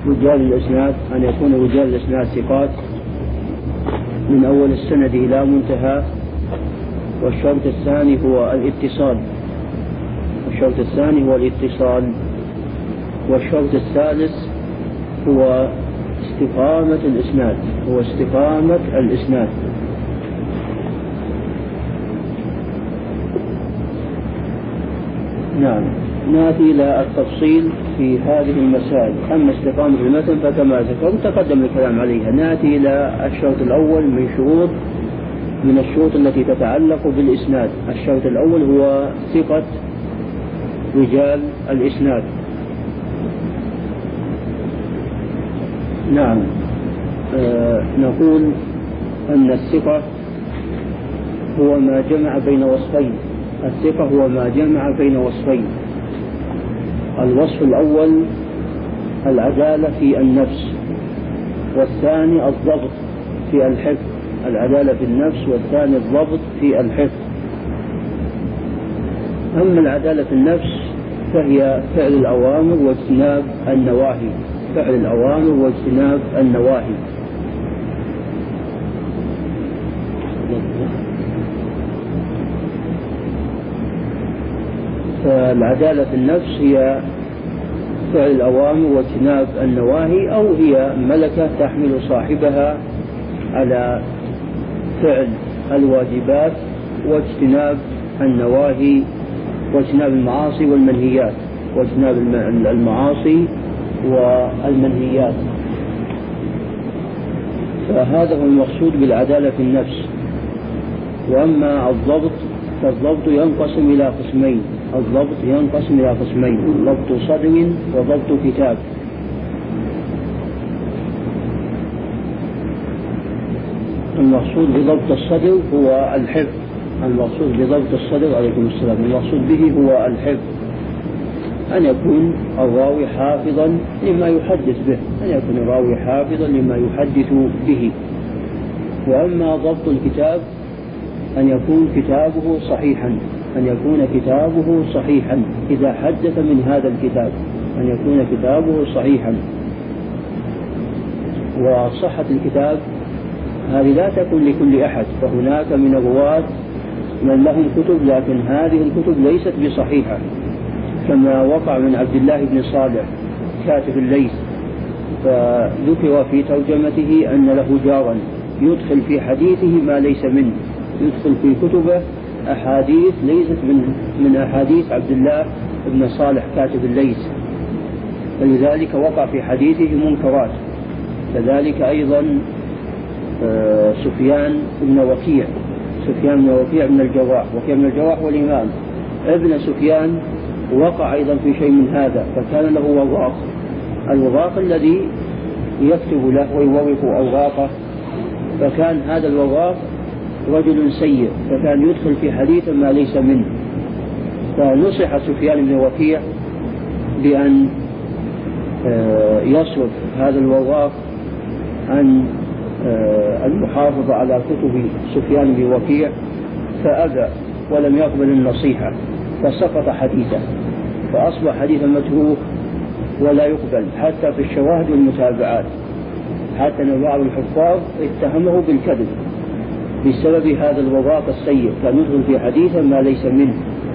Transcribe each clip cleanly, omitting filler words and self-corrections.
رجال الإسناد أن يكون رجال الإسناد ثقات من أول السند إلى منتهى. والشرط الثاني هو الاتصال. والشرط الثالث هو استقامة الإسناد. نعم، نأتي إلى التفصيل في هذه المسائل. أما استقامة المتن فكما ذكرت تقدم الكلام عليها. نأتي إلى الشرط الأول من الشروط التي تتعلق بالإسناد. الشرط الأول هو ثقة رجال الإسناد. نعم، نقول أن الثقة هو ما جمع بين وصفين. الوصف الأول العدالة في النفس، والثاني الضبط في الحفظ. العدالة في النفس والثاني الضبط في الحفظ. أما العدالة في النفس فهي فعل الأوامر واجتناب النواهي. فالعدالة في النفس هي فعل الأوامر واجتناب النواهي، أو هي ملكة تحمل صاحبها على فعل الواجبات واجتناب النواهي واجتناب المعاصي والمنهيات. فهذا هو المقصود بالعدالة في النفس. وأما الضبط فالضبط ينقسم إلى قسمين. ضبط صدر وضبط كتاب. المقصود بضبط الصدر هو الحفظ. عليكم السلام. المقصود به هو الحفظ، أن يكون الراوي حافظا لما يحدث به. وأما ضبط الكتاب أن يكون كتابه صحيحا إذا حدث من هذا الكتاب، وصحة الكتاب هذه لا تكون لكل أحد، فهناك من الرواة من لهم كتب لكن هذه الكتب ليست بصحيحة، كما وقع من عبد الله بن صالح كاتب الليث، فذكر في ترجمته أن له جارا يدخل في حديثه ما ليس منه، يدخل في كتبه أحاديث ليست من أحاديث عبد الله بن صالح كاتب الليث، فلذلك وقع في حديثه منكرات. كذلك أيضا سفيان بن وكيع بن الجراح، وكيع بن الجراح والإمام ابن سفيان وقع أيضا في شيء من هذا، فكان له وراق، الوراق الذي يكتب له ويورق أوراقه، فكان هذا الوراق رجل سيء، فكان يدخل في حديث ما ليس منه، فنصح سفيان بن وكيع بأن يصرف هذا الوراق عن المحافظة على كتب سفيان بن وكيع، فأبى ولم يقبل النصيحة، فسقط حديثه، فأصبح حديثا متروك ولا يقبل حتى في الشواهد والمتابعات، حتى أن بعض الحفاظ اتهمه بالكذب بسبب هذا الوراق السيء، كان يدخل في حديثا ما ليس منه.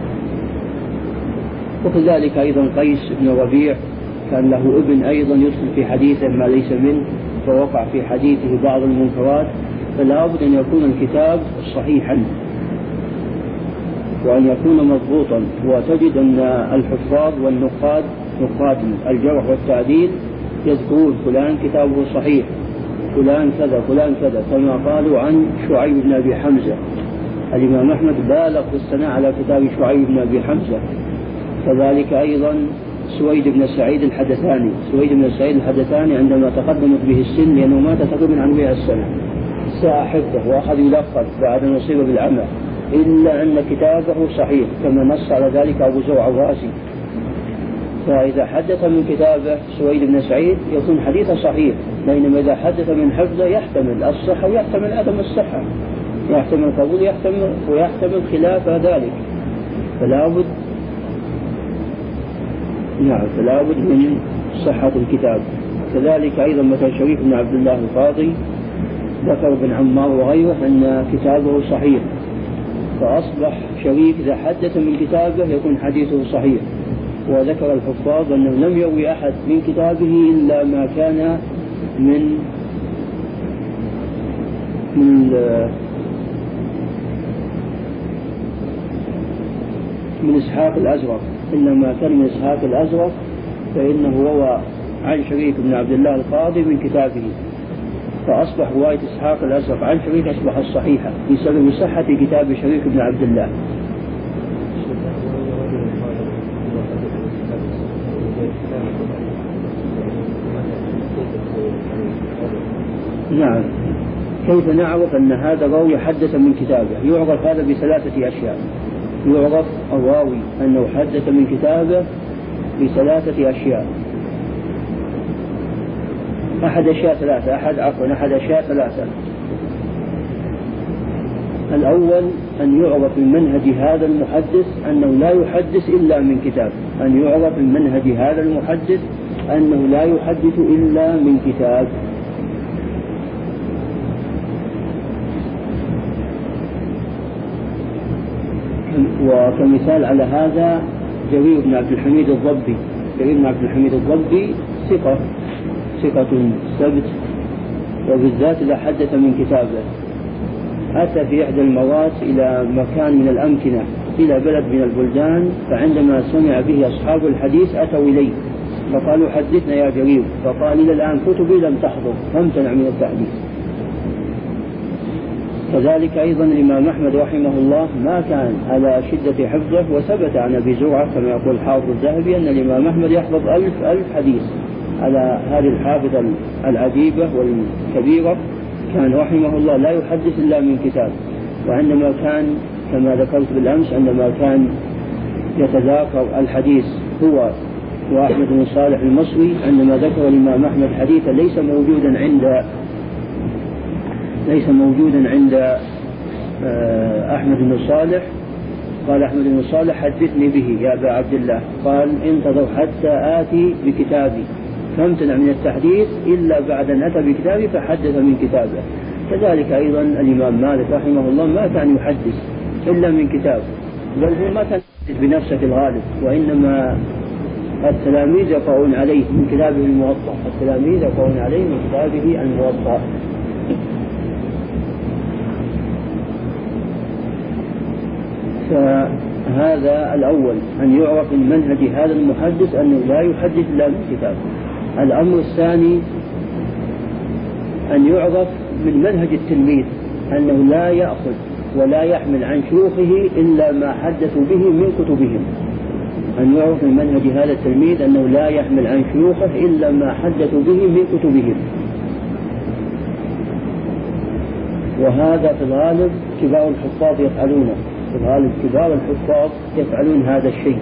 وكذلك أيضا قيس بن ربيع كان له ابن أيضا يدخل في حديثا ما ليس منه، فوقع في حديثه بعض المنكرات. فلا بد أن يكون الكتاب صحيحا وأن يكون مضبوطا. وتجد أن الحفاظ والنقاد، نقاد الجرح والتعديل، يذكرون فلان كتابه صحيح، فلان كذا، كما قالوا عن شعيب بن أبي حمزة. الإمام أحمد بالغ في الثناء على كتاب شعيب بن أبي حمزة. كذلك أيضا سويد بن سعيد الحدثاني عندما تقدمت به السن، لأنه مات تقريبا عن 100 سنة، ساء حفظه وأخذ يلقب بعد أن أصيب بالعمى، إلا أن كتابه صحيح، كما نص على ذلك أبو زرع الرازي. فإذا حدث من كتابه سويد بن سعيد يكون حديثه صحيح، بينما إذا حدث من حفظه يحتمل الصحة ويحتمل عدم الصحة، يحتمل القبول ويحتمل خلاف ذلك. فلا بد من صحة الكتاب. كذلك أيضا مثل شريك بن عبد الله القاضي ذكر ابن عمار وغيره أن كتابه صحيح، فأصبح شريك إذا حدث من كتابه يكون حديثه صحيح. وذكر الحفاظ أنه لم يروي أحد من كتابه إلا ما كان من إسحاق الأزرق، إلا ما كان من إسحاق الأزرق فإنه روى عن شريك بن عبد الله القاضي من كتابه، فأصبح رواية إسحاق الأزرق عن شريك أصبحت صحيحة بسبب صحة كتاب شريك بن عبد الله. نعم، كيف نعرف أن هذا الراوي حدث من كتابه؟ يعرف هذا بثلاثة أشياء. يعرف الراوي أنه حدث من كتابه بثلاثة أشياء. أحد أشياء ثلاثة. الأول أن يعرف من منهج هذا المحدث أنه لا يحدث إلا من كتاب، أن يعرف من منهج هذا المحدث أنه لا يحدث إلا من كتاب. وكمثال على هذا جرير بن عبد الحميد الضبي. جرير بن عبد الحميد الضبي ثقة ثبت، وبالذات إذا حدث من كتابه. أتى في إحدى المرات إلى مكان من الأمكنة، إلى بلد من البلدان، فعندما سمع به أصحاب الحديث أتوا إليه فقالوا حدثنا يا جرير، فقال إلى الآن كتبي لم تحضر فامتنع من التحديث. كذلك أيضا الإمام أحمد رحمه الله ما كان على شدة حفظه، وثبت عن أبي زرعة كما يقول حافظ الذهبي أن الإمام أحمد يحفظ 1000 حديث على هذه الحافظة العجيبة والكبيرة. كان رحمه الله لا يحدث إلا من كتاب. وعندما كان كما ذكرت بالأمس عندما كان يتذاكر الحديث هو وأحمد بن صالح المصري، عندما ذكر الإمام أحمد حديثا ليس موجودا عند أحمد بن صالح، قال أحمد بن صالح حدثني به يا أبا عبد الله، قال انتظر حتى آتي بكتابي، فامتنع من التحديث إلا بعد أن أتى بكتابي فحدث من كتابه. كذلك أيضا الإمام مالك رحمه الله ما كان يحدث إلا من كتاب، بل هو ما كان يحدث بنفسه في الغالب، وإنما التلاميذ يقرؤون عليه من كتابه الموطأ. فهذا الأول أن يعرف من منهج هذا المحدث أنه لا يحدث إلا من كتاب. الأمر الثاني أن يعرف من منهج التلميذ أنه لا يأخذ ولا يحمل عن شيوخه إلا ما حدثوا به من كتبهم. أن يعرف من منهج هذا التلميذ أنه لا يحمل عن شيوخه إلا ما حدثوا به من كتبهم. وهذا في الغالب كبار الحفاظ يفعلونه، كبار الحفاظ يفعلون هذا الشيء،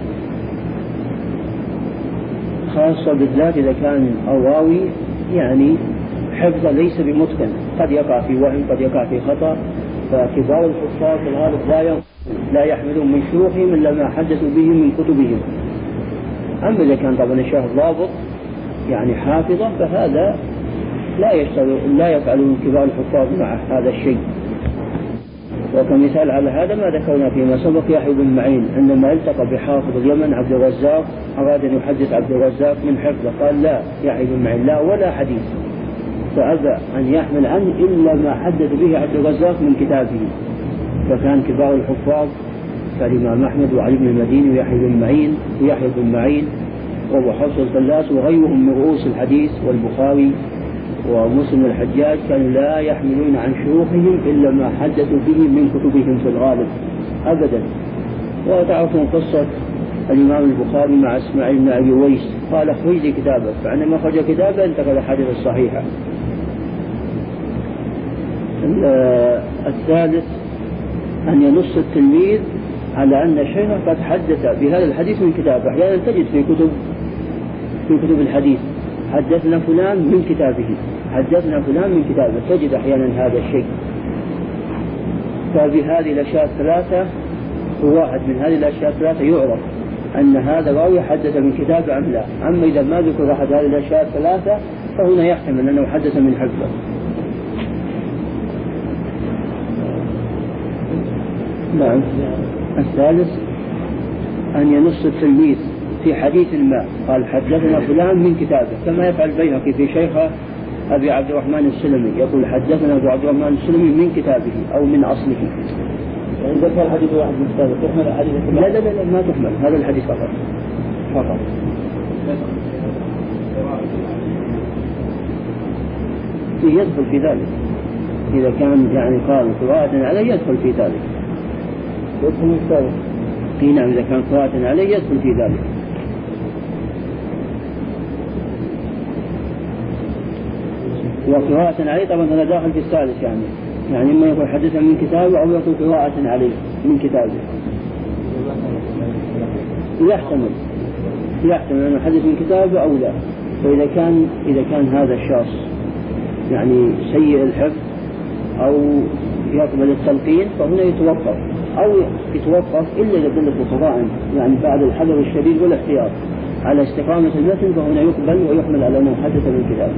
خاصة بالذات إذا كان الراوي يعني حفظه ليس بمتقن، قد يقع في وهم قد يقع في خطأ. فكبار الحفاظ في الغالب لا يحملون من شيوخهم إلا ما حدثوا به من كتبهم. أما إذا كان طبعا الشيخ ضابط يعني حافظة فهذا لا يفعلون كبار الحفاظ مع هذا الشيء. وكمثال على هذا ما ذكرنا فيما سبق يحيى بن معين عندما التقى بحافظ اليمن عبد الرزاق، أراد أن يحدث عبد الرزاق من حفظه، قال لا يحيى بن معين لا ولا حديث، فأبى أن يحمل عنه إلا ما حدث به عبد الرزاق من كتابه. فكان كبار الحفاظ كالإمام أحمد وعلي بن المديني ويحيى بن معين وأبو حفص الفلاس وغيرهم من رؤوس الحديث والبخاري ومسلم الحجاج كانوا لا يحملون عن شيوخهم إلا ما حدثوا به من كتبهم في الغالب أبدا. وتعرفون قصة الإمام البخاري مع إسماعيل بن أبي ويس، قال اخرج لي كتابك، فعندما أخرج كتابه انتقل الحديث الصحيحة. الثالث أن ينص التلميذ على أن شيخه قد حدث بهذا الحديث من كتابه. أحيانا تجد في كتب الحديث حدثنا فلان من كتابه، تجد أحيانا هذا الشيء. فبهذه الأشياء الثلاثة، واحد من هذه الأشياء الثلاثة يعرف أن هذا الراوي حدث من كتاب أم لا. أما إذا ما ذكر أحد هذه الأشياء الثلاثة فهنا يحتمل أنه حدث من حفظه. نعم. الثالث أن ينص التلميذ في حديث ما قال حدثنا فلان من كتابه، كما يفعل البيهقي في شيخه أبي عبد الرحمن السلمي، يقول حدثنا أبو عبد الرحمن السلمي من كتابه أو من أصله. يعني ذكر الحديث واحد من كتابه تحمل الحديث؟ لا ما تحمل، هذا الحديث فقط. يدخل في ذلك إذا كان يعني قال قراءة عليه يدخل في ذلك. يدخل من كتابه. نعم إذا كان قراءة عليه يدخل في ذلك. وقراءة عليه طبعا هذا داخل في الثالث، يعني إما يقول حدثا من كتابه أو يقول قراءة عليه من كتابه. يحتمل أنه حدث من كتابه أو لا. فإذا كان هذا الشخص يعني سيء الحفظ أو يقبل التلقين فهنا يتوقف إلا إذا دلت القرائن يعني بعد الحذر الشديد والاحتياط على استقامة المتن، فهنا يقبل ويحمل على أنه حدث من كتابه.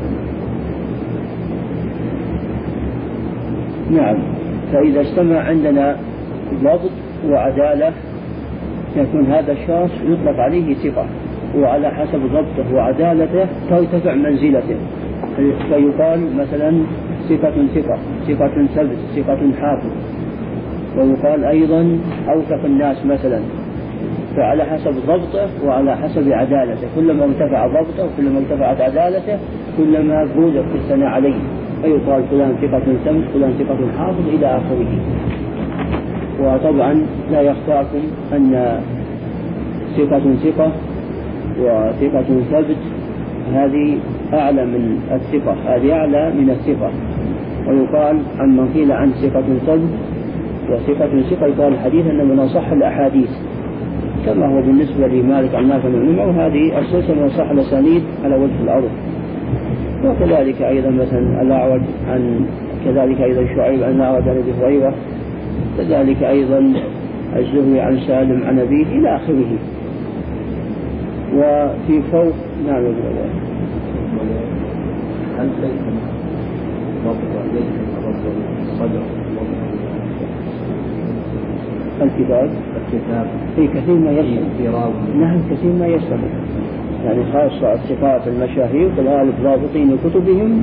نعم. فإذا اجتمع عندنا ضبط وعدالة يكون هذا الشخص يطلق عليه ثقة، وعلى حسب ضبطه وعدالته ترتفع منزلته، فيقال مثلا ثقة ثبت، ثقة حافظ. ويقال أيضا أوثق الناس مثلا، فعلى حسب ضبطه وعلى حسب عدالته، كلما ارتفع ضبطه وكلما ارتفعت عدالته كلما بوزق في الثناء عليه، فيقال فلان ثقة ثبت، فلان ثقة حافظ إلى آخره. وطبعا لا يخفاكم أن ثقة وثقة ثبت هذه أعلى من الثقة، هذه أعلى من الثقة. ويقال عن قيل عن ثقة ثبت وثقة يقال الحديث أنه من أصح الأحاديث، كما هو بالنسبة لمالك عن نافع بن عمر، وهذه السلسلة من أصح الأسانيد على وجه الأرض. وكذلك أيضا مثلا الأعرج عن كذلك أيضا شعيب عن الأعرج عن أبي هريرة، كذلك أيضا الزهري عن سالم عن أبيه إلى آخره. وفي فوق نعم هل ليس الصدر الكتاب في كثير ما يشمل، نعم كثير ما يشمل، يعني خاصة الثقات المشاهير كذلك ضابطين كتبهم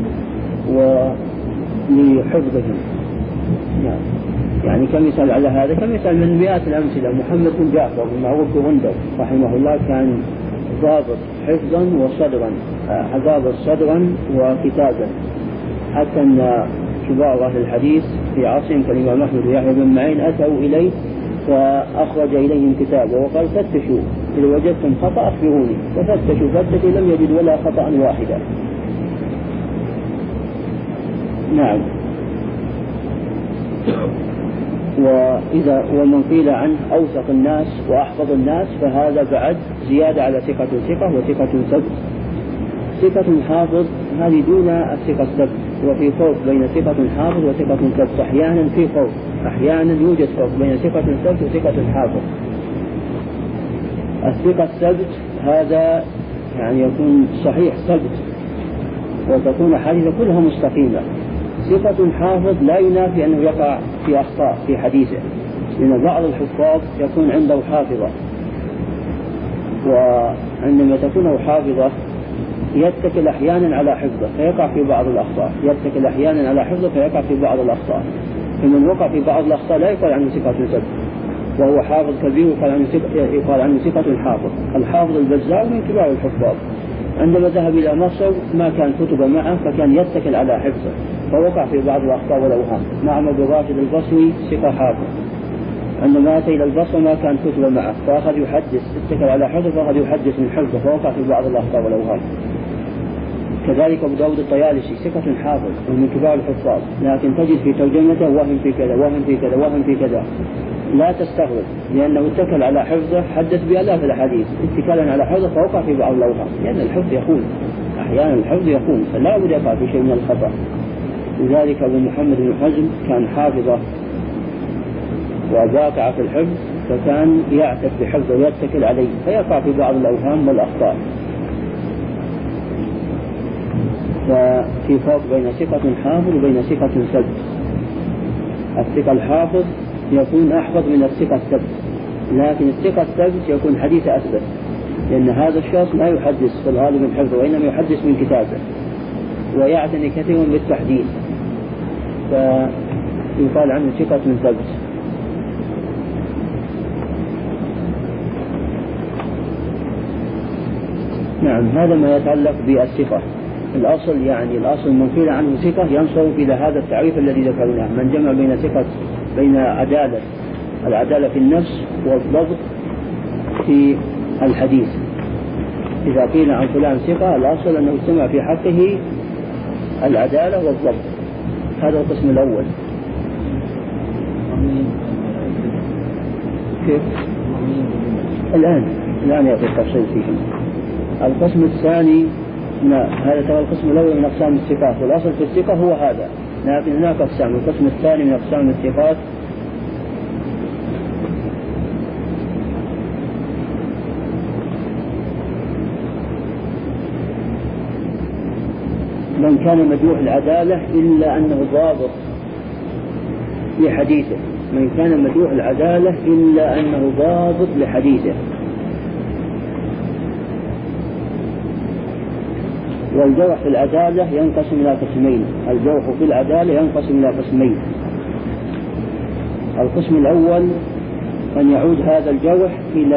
ولحفظهم. نعم. يعني كمثال على هذا كمثال من مئات الأمثلة محمد بن جعفر المعروف بغندر رحمه الله كان ضابط حفظا وصدرا، ضابط صدرا وكتابا، حتى أن كبار أهل الحديث في عصرهم كالإمام أحمد ويحيى بن معين أتوا إليه فأخرج إليهم كتابه وقال فتشوا إذا وجدتم خطأ أخبروني، ففتشوا لم يجد ولا خطأ واحدا. نعم. ومن قيل عنه أوثق الناس وأحفظ الناس فهذا بعد زيادة على ثقة وثقة ثبت. ثقة حافظ هذه دون الثقة الثبت، وفي فرق بين ثقة حافظ وثقة ثبت، أحيانا في فرق، أحيانا يوجد فرق بين ثقة ثبت وثقة حافظ. الثقة الثبت هذا يعني يكون صحيح ثبت وتكون حديثه كلها مستقيمة. ثقة حافظ لا ينافي أنه يقع في أخطاء في حديثه، لأن بعض الحفاظ يكون عنده حافظة، وعندما تكون حافظة يتكل أحيانا على حفظه فيقع في بعض الأخطاء، فمن وقع في بعض الأخطاء لا يقال عنه ثقة ثبت وهو حافظ كبير يقال عنه ثقة حافظ. الحافظ البزار من كبار الحفاظ عندما ذهب إلى مصر ما كان كتب معه فكان يتكل على حفظه فوقع في بعض الأخطاء والأوهام. معمر بن راشد البصري ثقة حافظ، عندما أتى إلى البصرة ما كان كتب معه فأخذ يحدث، اتكل على حفظه فأخذ يحدث من حفظه فوقع في بعض الأخطاء والأوهام. كذلك أبو داود الطيالسي ثقة حافظ ومن كبار الحفاظ، لكن تجد في ترجمته وهم في كذا لا تستغرب، لأنه اتكل على حفظه حدث بآلاف الأحاديث اتكالا على حفظه فوقع في بعض الأوهام، لأن الحفظ يخون، أحيانا الحفظ يخون فلا بد يقع في شيء من الخطأ. لذلك أبو محمد بن حزم كان حافظه وباقع في الحفظ فكان يعتد بحفظه ويتكل عليه فيقع في بعض الأوهام والأخطاء. ففي فرق بين ثقة حافظ وبين ثقة ثبت. الثقة الحافظ يكون أحفظ من الثقة الثبت، لكن الثقة الثبت يكون حديث أثبت، لأن هذا الشخص لا يحدث في الغالب من حفظه وإنما يحدث من كتابه ويعتني كثيرا بالتحديث، فيقال عنه ثقة ثبت. نعم، هذا ما يتعلق بالثقة. الأصل يعني الأصل من قيل عنه ثقة ينصرف إلى هذا التعريف الذي ذكرناه، من جمع بين العدالة في النفس والضبط في الحديث. إذا قيل عن فلان ثقة الأصل أنه اجتمع في حقه العدالة والضبط. هذا القسم الأول. كيف؟ الآن يأتي التفصيل فيه. القسم الثاني هذا هو القسم الأول من أقسام الثقات، والأصل في الثقة هو هذا، لكن هناك أقسام. القسم الثاني من أقسام الثقات من كان مجروح العدالة إلا أنه ضابط لحديثه، من كان مجروح العدالة إلا أنه ضابط لحديثه. والجرح في العدالة ينقسم إلى قسمين، الجرح في العدالة ينقسم إلى قسمين. القسم الأول أن يعود هذا الجرح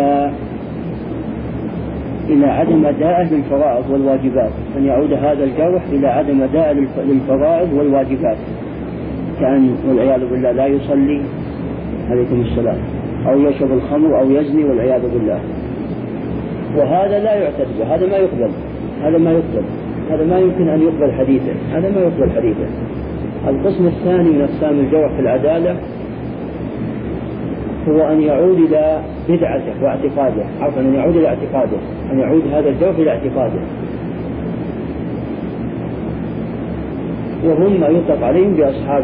إلى عدم أدائه للفرائض والواجبات، أن يعود هذا الجرح إلى عدم أدائه للفرائض والواجبات، كأن والعياذ بالله لا يصلي عليكم السلام، أو يشرب الخمر أو يزني والعياذ بالله، وهذا لا يعتد به، هذا ما يمكن أن يقبل حديثه، هذا ما يقبل حديثه. القسم الثاني من أقسام الجرح في العدالة هو أن يعود إلى بدعته واعتقاده، عفوا أن يعود إلى اعتقاده، أن يعود هذا الجرح إلى اعتقاده، وهم ما يطلق عليهم بأصحاب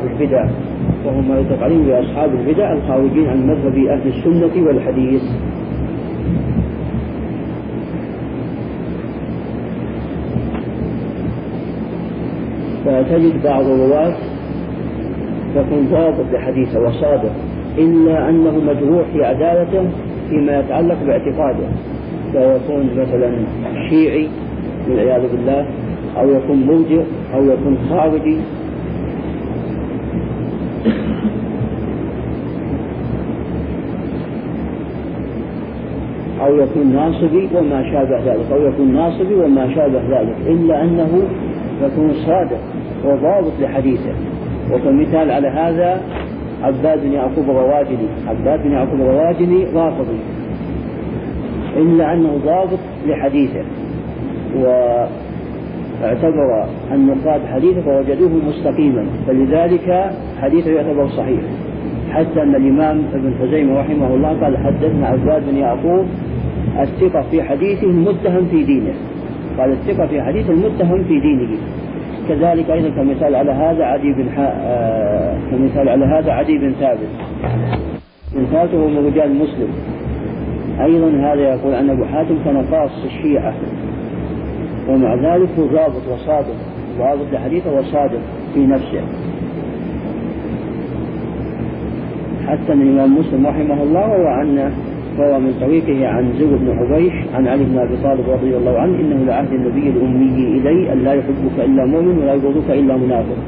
البدع، الخارجين عن مذهب أهل السنة والحديث. فتجد بعض الرواة يكون ضابط لحديثه وصادق، إلا أنه مجروح في عدالته فيما يتعلق باعتقاده، فيكون مثلا شيعي والعياذ بالله، أو يكون مرجئ، أو يكون خارجي، أو يكون ناصبي وما شابه ذلك، إلا أنه يكون صادق وضابط لحديثه. وكمثال على هذا عباد بن يعقوب الرواجلي رافضي، إلا أنه ضابط لحديثه، واعتبر النقاد حديثه فوجدوه مستقيما، فلذلك حديثه يعتبر صحيح، حتى أن الإمام ابن خزيمة رحمه الله قال حدثنا عباد بن يعقوب الثقة في حديثه المتهم في دينه، قال الثقة في حديثه المتهم في دينه. كذلك أيضا كمثال على هذا عدي بن ثابت، من ثابته من رجال مسلم، أيضا هذا يقول أن أبو حاتم كان قاص الشيعة، ومع ذلك هو ضابط وصادق، ضابط لحديثه وصادق في نفسه، حتى أن الإمام مسلم رحمه الله روى من طريقه عن زر بن حبيش عن علي بن أبي طالب رضي الله عنه إنه لعهد النبي الأمي إلي أن لا يحبك إلا مؤمن ولا يبغضك إلا منافق.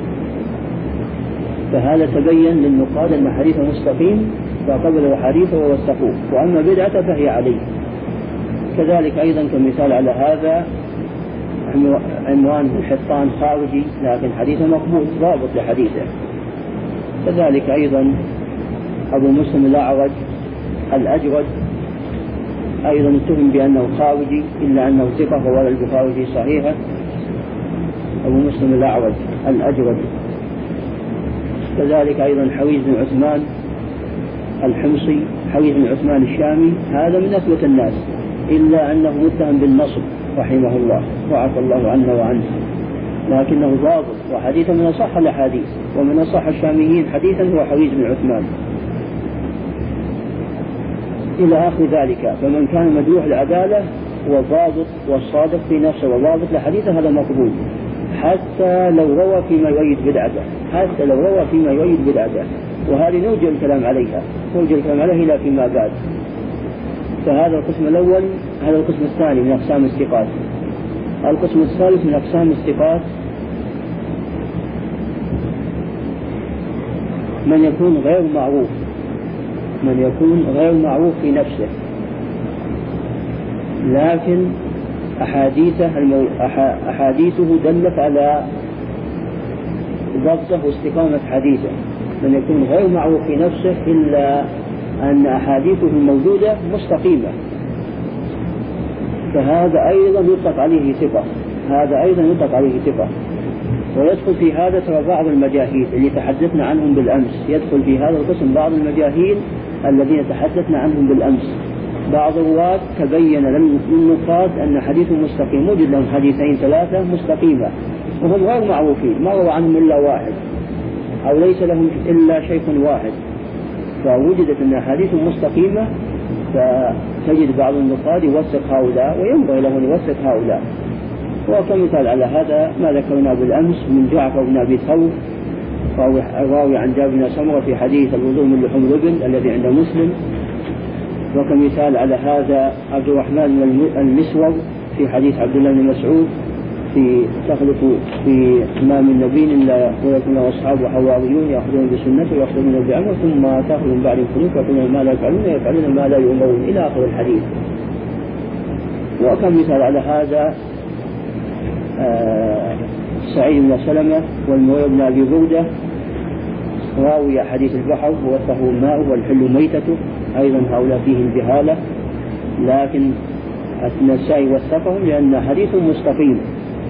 فهذا تبين للنقاد أن حديثه مستقيم فقبلوا حديثه ووثقوه، وأما بدعته فهي عليه. كذلك أيضا كمثال على هذا عمران بن حطان خارجي لكن حديثه مقبول ضابط لحديثه. كذلك أيضا أبو مسلم الأجرد أيضا اتهم بأنه خارجي إلا أنه ثقة وورد البخاري في صحيحه. أبو مسلم الأجرد. كذلك أيضا حويز بن عثمان الحمصي، حويز بن عثمان الشامي، هذا من أثبت الناس إلا أنه متهم بالنصب رحمه الله وعفى الله عنه وعنه، لكنه ضابط وحديثا من أصح الأحاديث، ومن أصح الشاميين حديثا هو حويز بن عثمان. إلى آخر ذلك. فمن كان مجروح العدالة والضابط والصادق في نفسه والضابط لحديثه هذا مقبول، حتى لو روى فيما يؤيد بدعته، حتى لو روى فيما يؤيد بدعته، وهذه نرجع الكلام عليها، نرجع الكلام عليها إلى فيما بعد. فهذا القسم الأول. هذا القسم الثاني من أقسام الثقات. القسم الثالث من أقسام الثقات من يكون غير معروف، من يكون غير معروف في نفسه، لكن أحاديثه دلت على ضبطه واستقامة حديثه. من يكون غير معروف في نفسه إلا أن أحاديثه الموجودة مستقيمة، فهذا أيضا يطلق عليه ثقة، هذا أيضا يطلق عليه ثقة. ويدخل في هذا ترى بعض المجاهيل اللي تحدثنا عنهم بالأمس، يدخل في هذا القسم بعض المجاهيل الذين تحدثنا عنهم بالأمس. بعض الرواة تبين للنقاد أن حديث مستقيم، وجد لهم حديثين ثلاثة مستقيمة وهم غير معروفين، ما روى عنهم إلا واحد أو ليس لهم إلا شيخ واحد، فوجدت أن حديث مستقيمة، فتجد بعض النقاد يوثق هؤلاء وينبغي له أن يوثق هؤلاء. وكمثال على هذا ما ذكرنا بالأمس من جعفر بن أبي ثور الراوي عن جابر بن سمرة في حديث الوضوء من لحوم الإبل الذي عند مسلم. وكمثال على هذا عبد الرحمن بن المسور في حديث عبد الله بن مسعود في تخلف في ما من نبي إلا ويكون أصحابه حواريون يأخذون بسنته ويأخذون بعمره ثم تأخذ من بعد الخلوف ويقولون ما لا يفعلون ما لا يؤمرون إلى آخر الحديث. وكمثال على هذا سعيد بن سلمة والمغيرة بن أبي بردة راوي حديث البحر ووثقه الماء والحل ميتته، أيضا هؤلاء فيهم جهالة، لكن النسائي وثقهم لأن حديث مستقيم.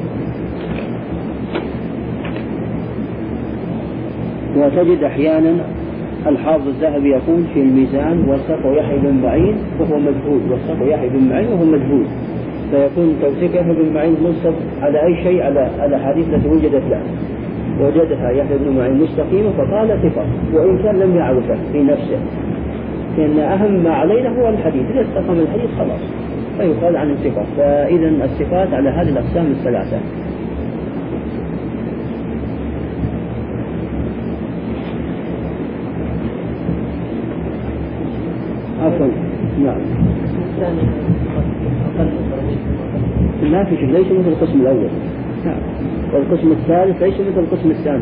وتجد أحيانا الحافظ الذهبي يقول في الميزان وثقه يحيى بن معين وهو مجهول، وثقه يحيى بن معين وهو مجهول، فيكون توثيق يحيى بن معين منصب على أي شيء، على حديث التي وجدت له، وجدها يحيى بن معين مستقيمة فقال ثقة وإن كان لم يعرفه في نفسه، لأن أهم ما علينا هو الحديث، إذا استقام الحديث خلاص فيقال عن الثقة. فإذا الثقات على هذه الأقسام الثلاثة. عفوا نعم لا في شيء، ليس مثل القسم الأول، نعم، والقسم الثالث ليس مثل القسم الثاني.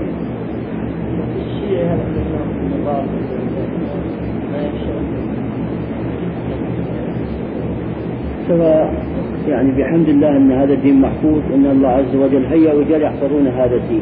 سواء يعني بحمد الله أن هذا الدين محفوظ، أن الله عز وجل هيا رجال يحفظون هذا الدين.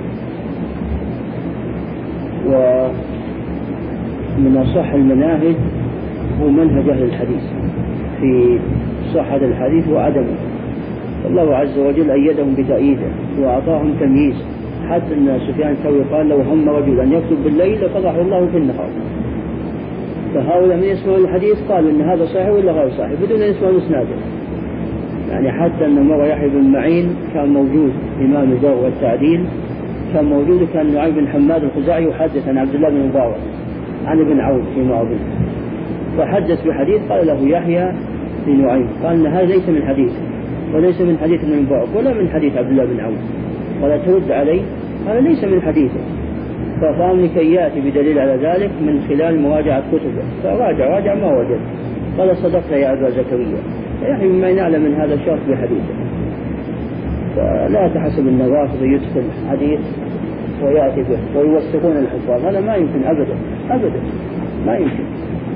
ومن أصح المناهج هو منهج أهل الحديث في صحة الحديث وعدمه، الله عز وجل أيدهم بتأييده وأعطاهم تمييز، حتى أن سفيان الثوري قال لو هم رجل أن يكتب بالليل لفضحه الله في النهار. فهؤلاء من يسمعوا الحديث قالوا أن هذا صحيح ولا غير صحيح بدون أن يسمعوا إسناده. يعني حتى أن مرة يحيى بن معين كان موجود إمام الجرح والتعديل، كان موجود، كان نعيم بن حماد الخزاعي يحدث عن عبد الله بن مبارك عن ابن عون في ماضي، فحدث بحديث قال له يحيى بن نعيم قال أن هذا ليس من حديث وليس من حديث ابن مبارك ولا من حديث عبد الله بن عون، قال ترد عليه هذا ليس من حديثه. فقام لكي يأتي بدليل على ذلك من خلال مراجعة كتبه، فراجع ما وجد، قال صدقت يا أبا زكريا، يحيى بن معين أعلم من هذا الشخص بحديثه. فلا تحسب أن الرافض يدخل حديث ويأتي به ويوثقون الحفاظ، هذا ما يمكن أبدا أبدا، ما يمكن.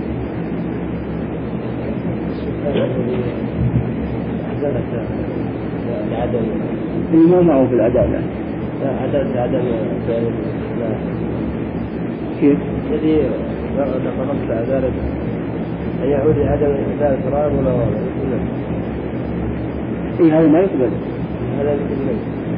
ما معه في العدالة عدم كيف؟ الذي نقص العدالة أن يعود عدم عدالة رائع ولا واضح. إيه هذا ما يقبل. هذا يقبل.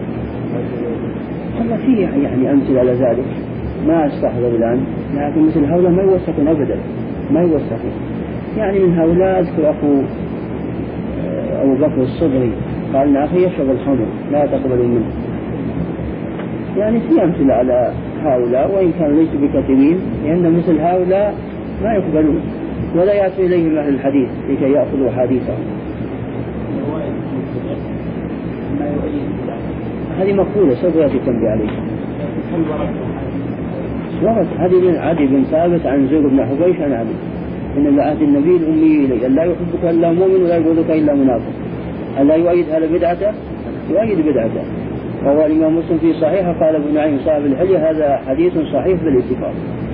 هذا فيه يعني أمثلة على ذلك ما أستحضر الآن، لكن مثل هؤلاء ما يوثقون أبدا، ما يوثقون. يعني من هؤلاء أذكر أبو بكر الصدري قال أخي يشرب الخمر لا تقبلوا منه. يعني في أمثلة على هؤلاء وإن كانوا ليسوا بكثيرين، لأن مثل هؤلاء ما يقبلون. ولا يأتي إليهم أهل الحديث لكي يأخذوا حديثهم. هذه مقولة سوف يأتي التنبيه عليه. هذه عدي بن ثابت عن زيد بن حبيش عن علي إن عهد النبي الأمي إلي أن لا يحبك إلا مؤمن ولا يبغضك إلا منافق، ألا يؤيد هذا بدعته يؤيد بدعته. وهو الإمام مسلم في صحيحه قال ابن نعيم صاحب الحلية هذا حديث صحيح بالاتفاق.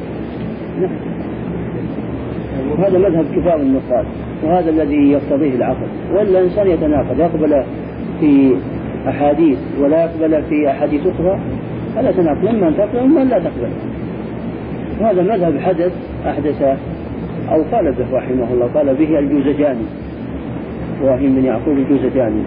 وهذا مذهب كبار النقاد، وهذا الذي يقتضيه العقل. ولا إنسان يتناقض يقبل في أحاديث ولا يقبل في أحاديث أخرى، فلا تناقض، إما أن تقبل وإما لا تقبل. وهذا مذهب أحدث أو قال به رحمه الله، قال به الجوزجاني إبراهيم بن يعقوب الجوزجاني،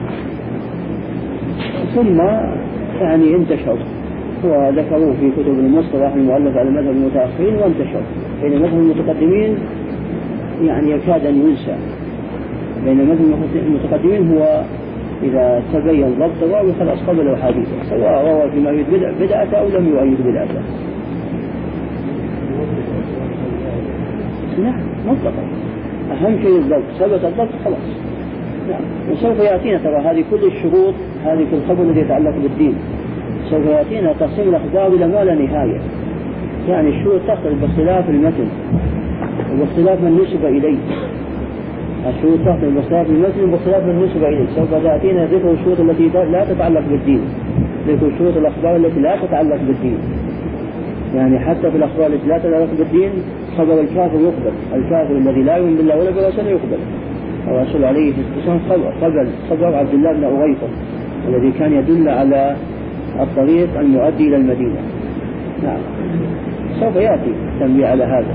ثم يعني انتشر وذكروه في كتب المصطلح المؤلف على مذهب المتأخرين وانتشر. بين مذهب المتقدمين يعني يكاد أن ينسى. بين مذهب المتقدمين هو إذا تبين ضبط الراوي خلاص قبل حديثه، سواء روى فيما يؤيد بدعته أو لم يؤيد بدعته. نعم مطلقا، أهم شيء الضبط، ثبت الضبط خلاص. نعم. وسوف يأتينا ترى هذه كل الشروط، هذه في الخبر الذي يتعلق بالدين سوف يأتينا تقسيم الأخبار إلى ما لا نهاية. يعني الشروط تختلف باختلاف المتن واختلاف من نسب إليه. الشروط تختلف باختلاف المتن وباختلاف من نسب إليه. سوف يأتينا ذكر الشروط التي لا تتعلق بالدين، ذكر شروط الأخبار التي لا تتعلق بالدين. يعني حتى في الأخبار التي لا تتعلق بالدين خبر الكافر يقبل، الكافر الذي لا يؤمن بالله ولا برسوله يقبل. الرسول عليه الصلاة والسلام خبر عبد الله بن أغيطة الذي كان يدل على الطريق المؤدي إلى المدينة. نعم سوف يأتي تنبيه على هذا.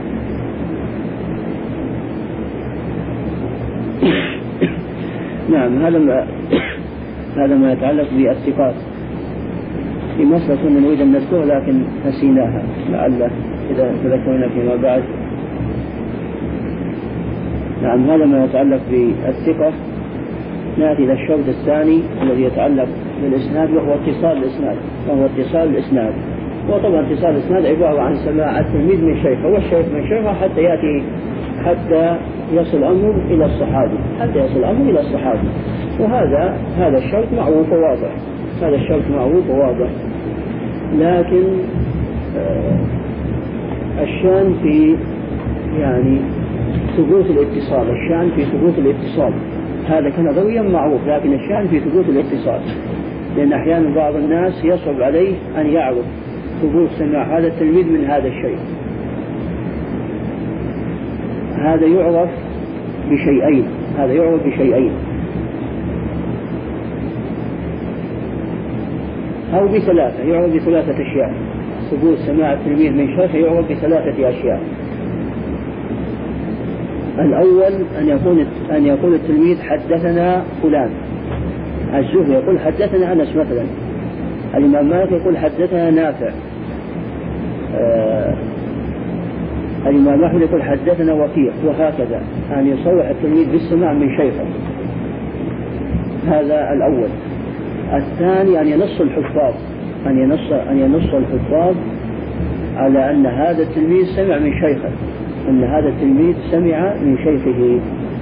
نعم هذا ما يتعلق بالثقات. في مسألة كنا نريد أن نذكرها لكن نسيناها، لعل إذا تذكرنا فيما بعد. نعم هذا ما يتعلق بالثقة. نأتي إلى الشرط الثاني الذي يتعلق بالإسناد، وهو اتصال الإسناد. وطبعا اتصال الإسناد عبارة عن سماع التلميذ من شيخه والشيخ من شيخه حتى يصل الأمر إلى الصحابي، وهذا الشرط معروف وواضح. لكن الشان في يعني ثبوت الاتصال، هذا كان ضروريا معروف، لكن الشان في ثبوت الاتصال، لأن أحيانا بعض الناس يصعب عليه أن يعرف ثبوت سماع هذا التلميذ من هذا الشيء. هذا يعرف بشيئين أو بثلاثة، يعرف بثلاثة أشياء. ثبوت سماع التلميذ من شيخه يعرف بثلاثة أشياء. الأول أن يقول التلميذ حدثنا فلان. الزهري يقول حدثنا أنس مثلا، الإمام مالك يقول حدثنا نافع، الإمام أحمد يقول حدثنا وكيع، وهكذا. أن يصرح التلميذ بالسماع من شيخه، هذا الأول. الثاني أن ينص الحفاظ على أن هذا التلميذ سمع من شيخه،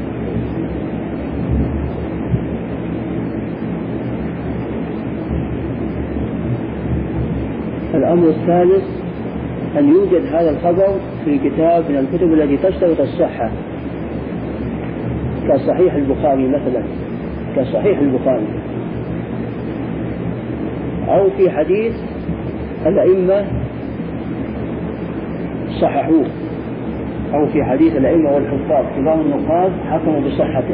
الأمر الثالث أن يوجد هذا الخبر في كتاب من الكتب التي تشترط الصحة، كصحيح البخاري أو في حديث الأئمة صححوه، أو في حديث الأئمة والحفاظ كبار النقاد حكموا بصحته.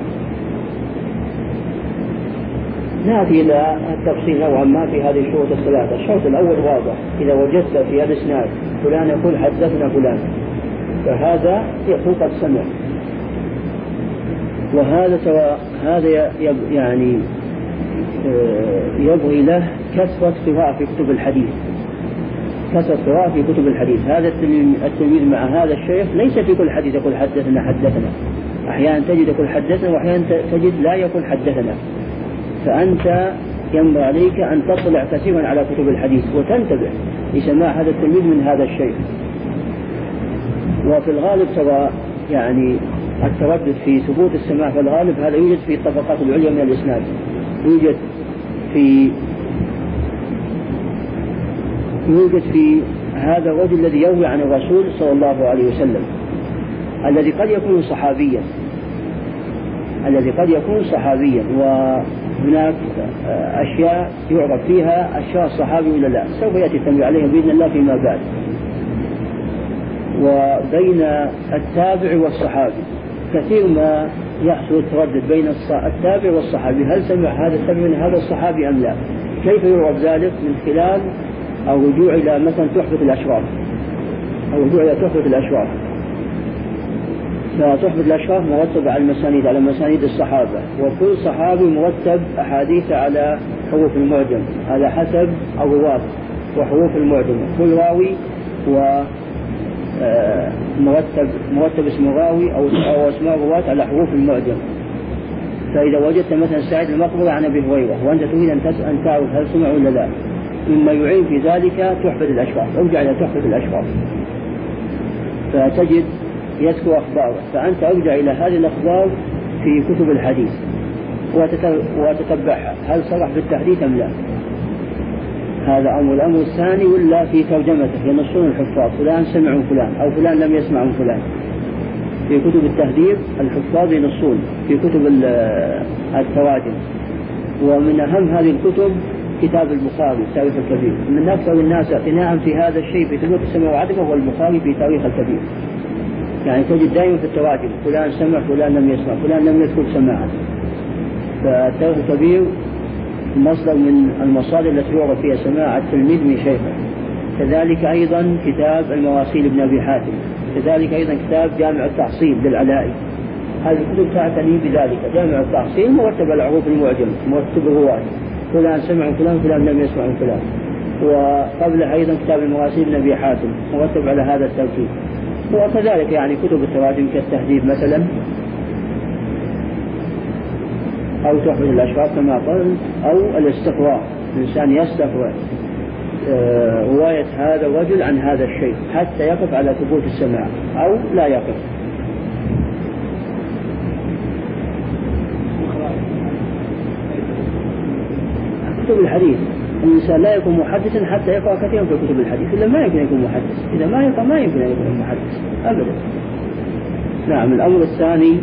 نأتي إلى التفصيل نوعا ما في هذه الشروط الثلاثة. الشرط الأول واضح، إذا وجدت في هذا الإسناد فلان يقول حدثنا فلان، فهذا يقول قد سمع. وهذا يعني يبغي له كثرة قراءة في كتب الحديث. هذا التلميذ مع هذا الشيخ ليس في كل حديث يقول حدثنا، أحيانا تجد يقول حدثنا وأحيانا تجد لا يقول حدثنا. فأنت ينبغي عليك أن تطلع كثيرا على كتب الحديث وتنتبه لسماع هذا التلميذ من هذا الشيخ. وفي الغالب ترى يعني التردد في ثبوت السماع في الغالب هذا يوجد في الطبقات العليا من الإسناد، يوجد في هذا الرجل الذي يروي عن الرسول صلى الله عليه وسلم، الذي قد يكون صحابيا، وهناك أشياء يعرف فيها أشياء الصحابي ولا لا، سوف يأتي التنبيه عليهم بإذن الله فيما بعد. وبين التابع والصحابي كثير ما يحصل التردد بين التابع والصحابي، هل سمع هذا التابع من هذا الصحابي أم لا؟ كيف يعرف ذلك؟ من خلال الرجوع إلى مثلا تحفة الأشراف، فتحفة الأشراف مرتب على المسانيد، على مسانيد الصحابة، وكل صحابي مرتب أحاديث على حروف المعجم على حسب الرواة وحروف المعجم، كل راوي مرتب اسم الراوي أو اسماء الرواة على حروف المعجم. فإذا وجدت مثلا سعيد المقبرة عن أبي هريرة وأنت تريد أن تعرف هل سمع ولا لا، مما يعين في ذلك تحفة الأشراف، ارجع إلى تحفة الأشراف فتجد يذكر أخباره، فأنت ارجع إلى هذه الأخبار في كتب الحديث وتتبعها هل صرح بالتحديث أم لا. هذا أمر. الأمر الثاني ولا في ترجمته ينصون الحفاظ فلان سمع من فلان أو فلان لم يسمع من فلان. في كتب التهذيب الحفاظ ينصون في كتب التراجم، ومن أهم هذه الكتب كتاب البخاري تاريخ الكبير. من أكثر الناس اعتناء في هذا الشيء في ثبوت السمع وعدمه هو البخاري في تاريخ الكبير. يعني تجد دائما في التراجم فلان سمع فلان لم يسمع فلان لم يذكر سماعا. فالتاريخ الكبير مصدر من المصادر التي يعرف فيها سماع التلميذ من شيخه. كذلك أيضا كتاب المراسيل ابن أبي حاتم، كذلك أيضا كتاب جامع التحصيل للعلائي. هذه الكتب تعتني بذلك. جامع التحصيل مرتب على حروف المعجم، مرتب الرواة فلان سمع من فلان فلان لم يسمع من فلان. وقبله أيضا كتاب المراسيل ابن أبي حاتم مرتب على هذا الترتيب. وكذلك يعني كتب التراجم كالتهذيب مثلا أو تحفة الأشراف كما قلت، أو الاستقراء، الإنسان يستقرأ رواية هذا الرجل عن هذا الشيء حتى يقف على ثبوت السماع أو لا يقف. كتب الحديث الإنسان لا يكون محدثا حتى يقرأ كثيرا في كتب الحديث، إلا ما يمكن يكون محدث. إذا ما يقرأ ما يمكن يكون محدث أبدا. نعم. الأمر الثاني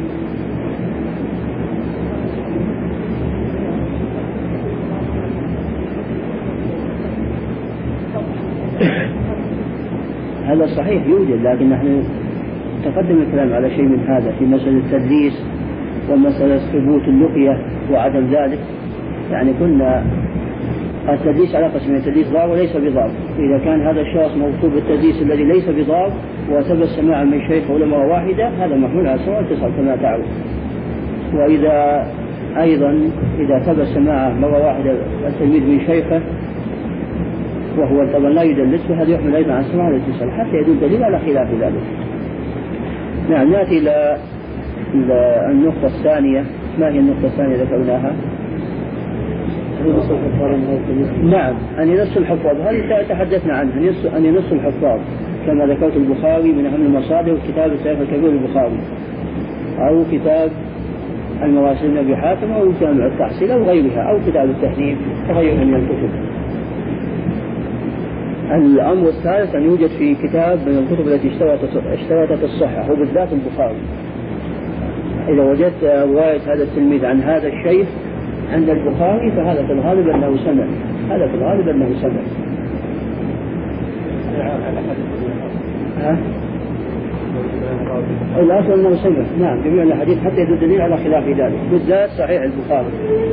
هذا صحيح يوجد، لكن نحن تقدم الكلام على شيء من هذا في مسألة التدليس ومسألة ثبوت اللقية وعدم ذلك. يعني كنا التدليس على قسمين، تدليس ضار وليس بضار. إذا كان هذا الشخص موصوف بالتدليس الذي ليس بضار وثبت سماع من شيخ أو مرة واحدة هذا محمول على سواء اتصال كما تعرف. وإذا أيضا إذا ثبت سماعه مرة واحدة التلميذ من شيخه وهو طبعا لا يدلس، فهذا يحمل أيضا عن سماع الاتصال حتى يدل دليل على خلاف ذلك. نعم. نأتي إلى النقطة الثانية. ما هي النقطة الثانية ذكرناها؟ نعم، أن ينص الحفاظ. هذه تحدثنا عنها، أن ينص الحفاظ كما ذكرت البخاري من أهم المصادر كتاب التاريخ الكبير البخاري أو كتاب المراسيل ابن أبي حاتم أو جامع التحصيل أو غيرها أو كتاب التهذيب وغيرها من الكتب. الأمر الثالث أن يوجد في كتاب من الكتب التي اشترطت الصحة هو بالذات البخاري. إذا وجدت رواية هذا التلميذ عن هذا الشيخ عند البخاري فهذا في الغالب أنه سمع، هذا في الغالب أنه سمع. الأصل أنه سمع. نعم، جميع الحديث حتى يدل دليل على خلاف ذلك بالذات صحيح البخاري.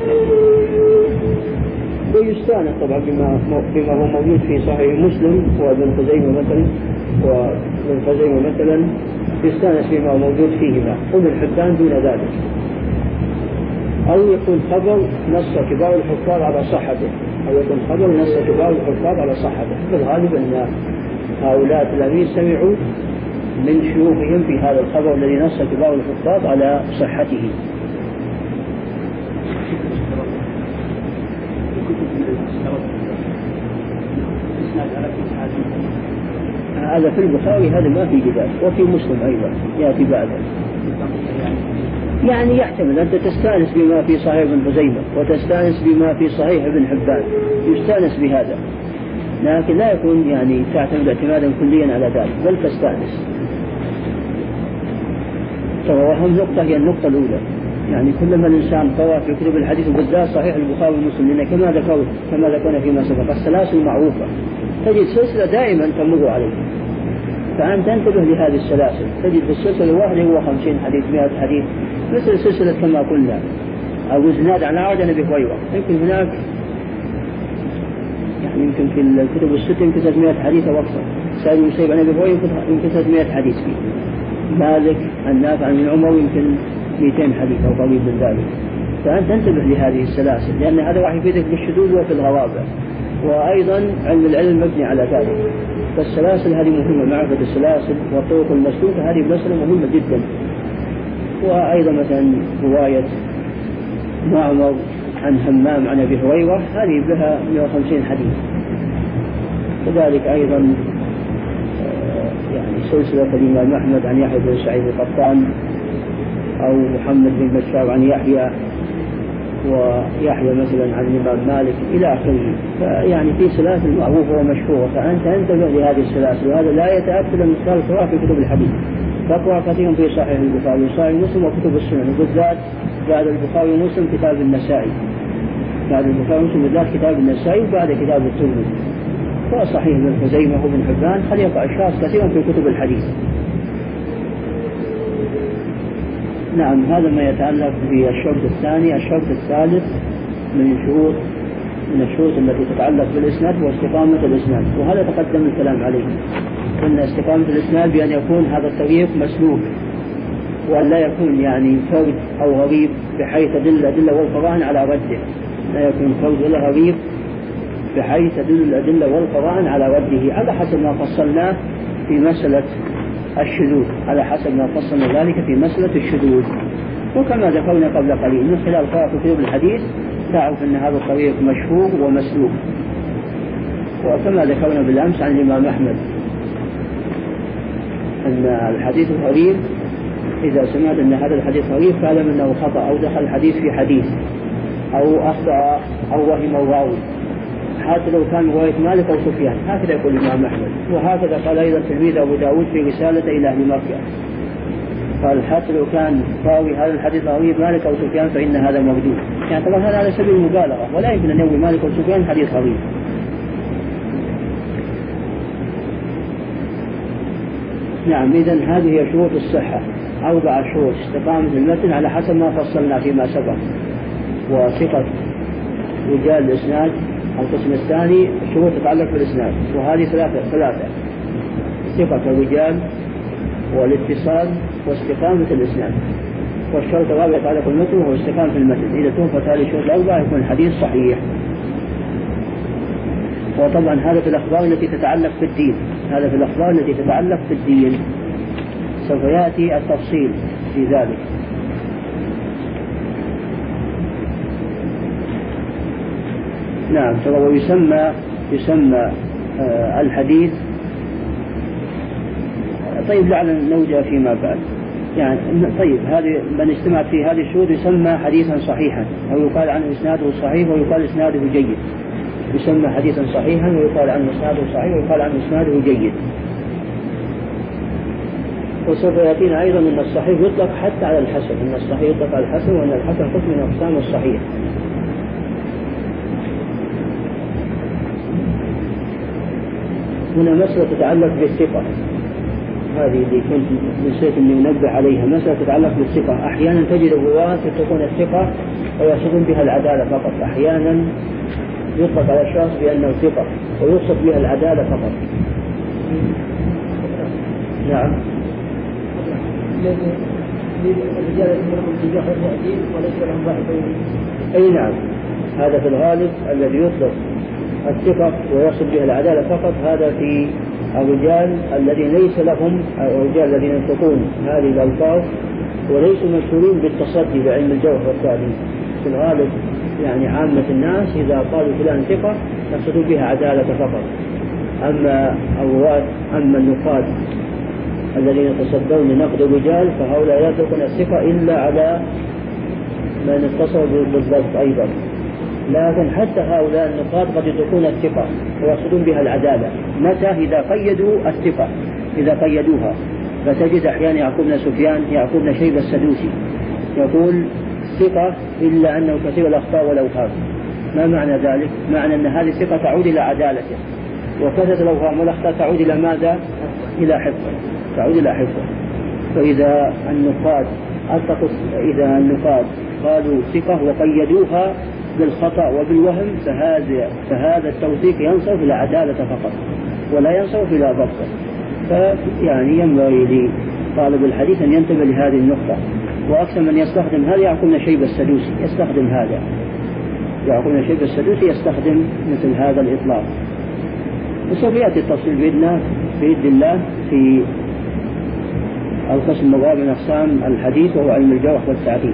ويستانس طبعا بما هو موجود في صحيح مسلم وابن خزيمة مثلا يستانس بما هو موجود فيهما، وابن الحبان دون ذلك. أو يكون خبر نص كبار الحفاظ على صحته، بالغالب أن هؤلاء التلاميذ سمعوا من شيوخهم في هذا الخبر الذي نص كبار الحفاظ على صحته. هذا في البخاري هذا ما في جدال، وفي مسلم أيضا يأتي بعده. يعني يحتمل أنت تستانس بما في صحيح ابن خزيمة وتستانس بما في صحيح ابن حبان، يستانس بهذا، لكن لا يكون يعني تعتمد اعتمادا كليا على ذلك، بل تستانس. وأهم نقطة هي النقطة الأولى، يعني كلما الإنسان قرأ في كتب الحديث وبالذات صحيح البخاري ومسلم، لأن كما ذكرنا فيما سبق السلاسل معروفة، تجد سلسلة دائما تمر عليه، فأنت تنتبه لهذه السلاسل، تجد في السلسلة الواحدة هو 50 حديث 100 حديث، مثل سلسلة كما قلنا أو إسناد عن عاد عن أبي هريرة، يمكن هناك يعني يمكن في الكتب الستة يمكن 300 حديث أو أكثر، سعيد بن مسيب عن أبي هريرة يمكن 300 حديث فيه، مالك النافع عن عمر يمكن 200 حديث أو قريب من ذلك. فأنت تنتبه لهذه السلاسل، لأن هذا راح يفيدك بالشذوذ وفي الغرابة، وأيضا علم العلم مبني على ذلك. فالسلاسل هذه مهمة، معرفة السلاسل والطرق المسلوكة هذه مسألة مهمة جدا. وأيضا مثلا رواية معمر عن همام عن أبي هريرة هذه بها 150 حديث. كذلك أيضا يعني سلسلة الإمام أحمد عن يحيى بن سعيد القطان أو محمد بن بشار عن يحيى، ويحيى مثلا عن الإمام مالك إلى آخره. فيعني في سلاسل معروفة ومشهورة، فأنت انتبه لهذه السلاسل، وهذا لا يتأكد من خلال القراءة في كتب الحديث. تقرأ كثيرا في صحيح البخاري وصحيح مسلم وكتب السنن، وبالذات بعد البخاري ومسلم كتاب النسائي، بعد البخاري ومسلم بالذات كتاب النسائي وبعد كتاب الترمذي، وصحيح ابن خزيمة وابن حبان. قد يقع الشخص كثيرا في كتب الحديث. نعم، هذا ما يتعلق بالشرط الثاني. الشرط الثالث من الشروط التي تتعلق بالإسناد واستقامة الإسناد، وهذا تقدم الكلام عليه. قلنا استقامة الإسناد بأن يكون هذا الطريق مسلوك، وأن لا يكون يعني فرد أو غريب بحيث تدل الأدلة والقرائن على رده، لا يكون فرد ولا غريب بحيث تدل الأدلة والقرائن على رده، على حسب ما فصلناه في مسألة الشذوذ، على حسب ما فصلنا ذلك في مسألة الشذوذ. وكما ذكرنا قبل قليل من خلال قراءة كتب الحديث تعرف أن هذا الطريق مشهور ومسلوك. وكما ذكرنا بالأمس عن الإمام أحمد أن الحديث الغريب إذا سمعت أن هذا الحديث غريب فاعلم أنه خطأ، أو دخل الحديث في حديث، أو أخطأ أو وهم الراوي، حتى لو كان رواية مالك أو سفيان. هكذا يقول الإمام أحمد، وهكذا قال أيضا تلميذ أبو داود في رسالة إلى أهل مكة، قال حتى لو كان راوي هذا الحديث غريب مالك أو سفيان فإن هذا مردود. يعني طبعا هذا على سبيل المبالغة، ولا يمكن أن يروي مالك أو سفيان حديث غريب. نعم، إذن هذه هي شروط الصحة، 4 شروط: استقامة المتن على حسب ما فصلنا فيما سبق، وثقة رجال الإسناد. القسم الثاني شروط تتعلق بالإسناد، وهذه ثلاثة: ثقة الرجال والاتصال واستقامة الإسناد. والشرط الرابع يتعلق بالمتن وهو استقامة المتن. إذا توفت هذه الشروط الأربعة يكون الحديث صحيح. وطبعا هذا في الأخبار التي تتعلق بالدين، هذا في الأخبار التي تتعلق بالدين، سوف يأتي التفصيل في ذلك. نعم، ويسمى الحديث. طيب لعلنا نوجه فيما بعد. يعني طيب هذه من اجتمعت في هذه الشروط يسمى حديثا صحيحا، أو يقال عنه إسناده صحيح ويقال إسناده جيد. يسمى حديثا صحيحا ويقال عنه إسناده صحيح ويقال عنه إسناده جيد. وسوف يأتينا أيضا أن الصحيح يطلق حتى على الحسن، أن الصحيح يطلق على الحسن، وأن الحسن قسم من أقسام الصحيح. هنا مسألة تتعلق بالثقة، هذه اللي كنت نسيت أني أنبه عليها، مسألة تتعلق بالثقة. أحيانا تجد الرواة يتقون الثقة ويقصدون بها العدالة فقط، أحيانا يطلق على الشخص بأنه ثقة ويقصد بها العدالة فقط. نعم، أي نعم، هذا في الغالب الذي يطلق الثقة ويقصد بها العدالة فقط، هذا في الرجال الذين ليس لهم، الرجال الذين ينطقون هذه الألفاظ وليسوا مشهورين بالتصدي بعلم الجوهر والتعديل. في الغالب يعني عامة الناس إذا قالوا فلان ثقة يقصدون بها عدالة فقط، أما النقاد الذين يتصدون لنقد الرجال فهؤلاء لا تكون الثقة إلا على من اتصل بالضبط أيضا. لكن حتى هؤلاء النقاد قد يتركون الثقة ويقصدون بها العدالة. متى؟ إذا قيدوا الثقة، إذا قيدوها. فتجد أحيانا يعقوب بن شيبة السدوسي يقول ثقة إلا أنه كثير الأخطاء والأوهام. ما معنى ذلك؟ معنى أن هذه الثقة تعود إلى عدالته، وكثرة الأوهام والأخطاء تعود إلى ماذا؟ إلى حفظه، تعود إلى حفظه. فإذا النقاد قالوا ثقة وقيدوها بالخطأ وبالوهم فهذا التوثيق ينصرف إلى عدالة فقط ولا ينصرف إلى ضبطه. فيعني ينبغي لطالب الحديث أن ينتبه لهذه النقطة. وأكثر من يستخدم هذا يعقوب بن شيبة السدوسي يستخدم هذا، يعقوب بن شيبة السدوسي يستخدم مثل هذا الإطلاق. وسوف يأتي التفصيل بإذن الله في القسم الرابع من أقسام الحديث وهو علم الجرح والتعديل.